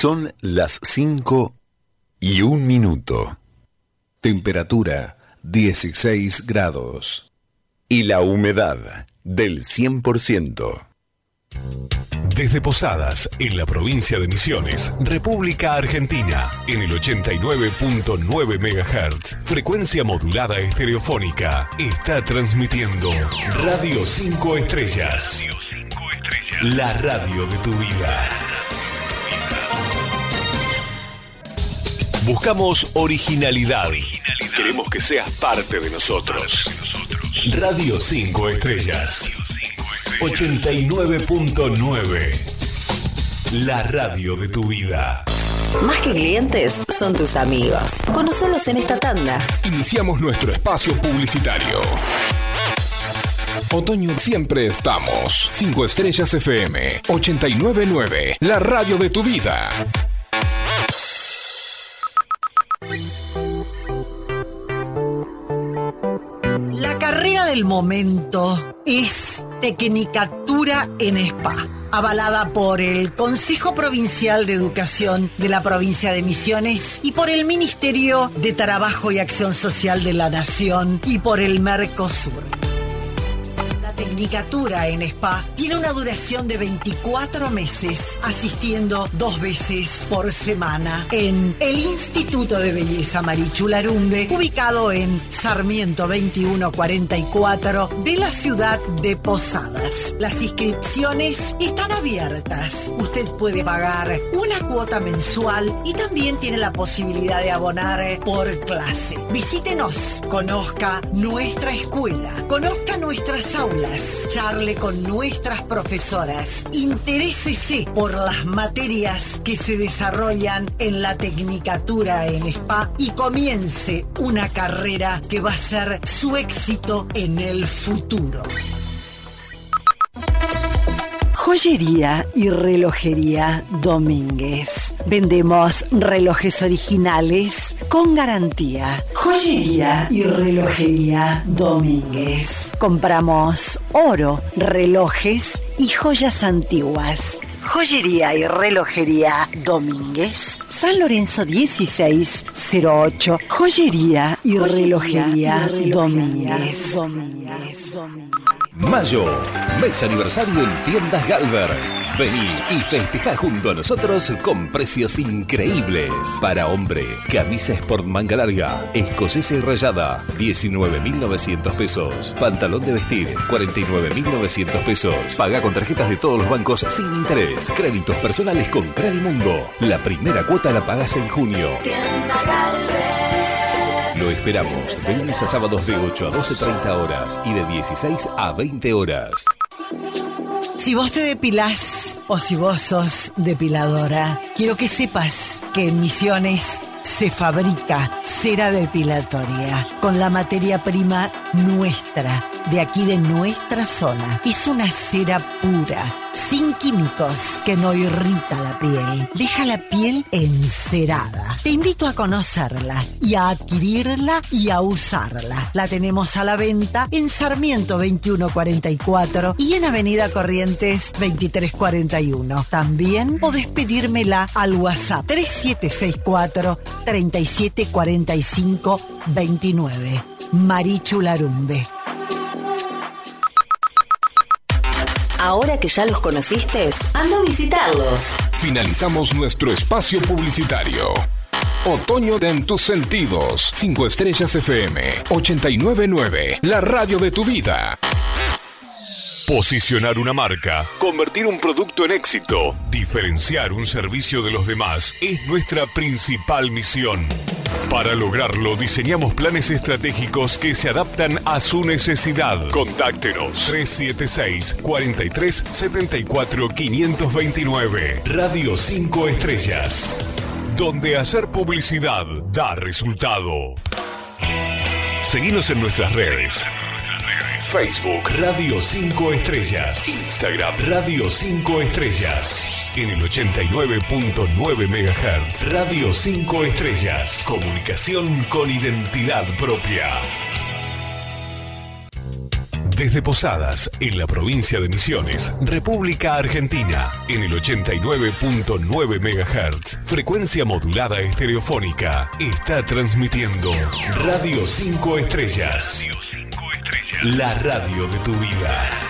Son las 5:01. Temperatura 16 grados. Y la humedad del 100%. Desde Posadas, en la provincia de Misiones, República Argentina, en el 89.9 MHz, frecuencia modulada estereofónica, está transmitiendo Radio 5 Estrellas. La radio de tu vida. Buscamos originalidad. Queremos que seas parte de nosotros. Radio 5 Estrellas. 89.9. La radio de tu vida. Más que clientes, son tus amigos. Conocelos en esta tanda. Iniciamos nuestro espacio publicitario. Otoño siempre estamos. 5 Estrellas FM 89.9. La radio de tu vida. La carrera del momento es Tecnicatura en Spa, avalada por el Consejo Provincial de Educación de la provincia de Misiones y por el Ministerio de Trabajo y Acción Social de la Nación y por el Mercosur. La Tecnicatura en Spa tiene una duración de 24 meses, asistiendo 2 veces por semana en el Instituto de Belleza Marichu Larumbe, ubicado en Sarmiento 2144 de la ciudad de Posadas. Las inscripciones están abiertas. Usted puede pagar una cuota mensual y también tiene la posibilidad de abonar por clase. Visítenos, conozca nuestra escuela, conozca nuestras aulas, charle con nuestras profesoras, interésese por las materias que se desarrollan en la Tecnicatura en Spa y comience una carrera que va a ser su éxito en el futuro. Joyería y relojería Domínguez. Vendemos relojes originales con garantía. Joyería y relojería Domínguez. Compramos oro, relojes y joyas antiguas. Joyería y relojería Domínguez. San Lorenzo 1608. Joyería y relojería Domínguez. Mayo, mes aniversario en Tiendas Galver. Vení y festejá junto a nosotros con precios increíbles. Para hombre, camisa sport manga larga, escocesa y rayada, 19.900 pesos. Pantalón de vestir, 49.900 pesos. Paga con tarjetas de todos los bancos sin interés. Créditos personales con Credimundo. La primera cuota la pagás en junio. Tienda Galver. Lo esperamos de lunes a sábados de 8 a 12:30 horas y de 16 a 20 horas. Si vos te depilás o si vos sos depiladora, quiero que sepas que en Misiones se fabrica cera depilatoria con la materia prima nuestra, de aquí de nuestra zona. Es una cera pura, sin químicos, que no irrita la piel. Deja la piel encerada. Te invito a conocerla y a adquirirla y a usarla. La tenemos a la venta en Sarmiento 2144 y en Avenida Corrientes 2341. También podés pedírmela al WhatsApp 3764 3745 29. Marichu Larumbe. Ahora que ya los conociste, anda a visitarlos. Finalizamos nuestro espacio publicitario. Otoño en tus sentidos. 5 Estrellas FM 89.9. La radio de tu vida. Posicionar una marca, convertir un producto en éxito, diferenciar un servicio de los demás es nuestra principal misión. Para lograrlo, diseñamos planes estratégicos que se adaptan a su necesidad. Contáctenos 376 43 74 529. Radio 5 Estrellas, donde hacer publicidad da resultado. Seguinos en nuestras redes. Facebook Radio 5 Estrellas. Instagram Radio 5 Estrellas. En el 89.9 MHz. Radio 5 Estrellas. Comunicación con identidad propia. Desde Posadas, en la provincia de Misiones, República Argentina, en el 89.9 MHz, frecuencia modulada estereofónica, está transmitiendo Radio 5 Estrellas. La radio de tu vida.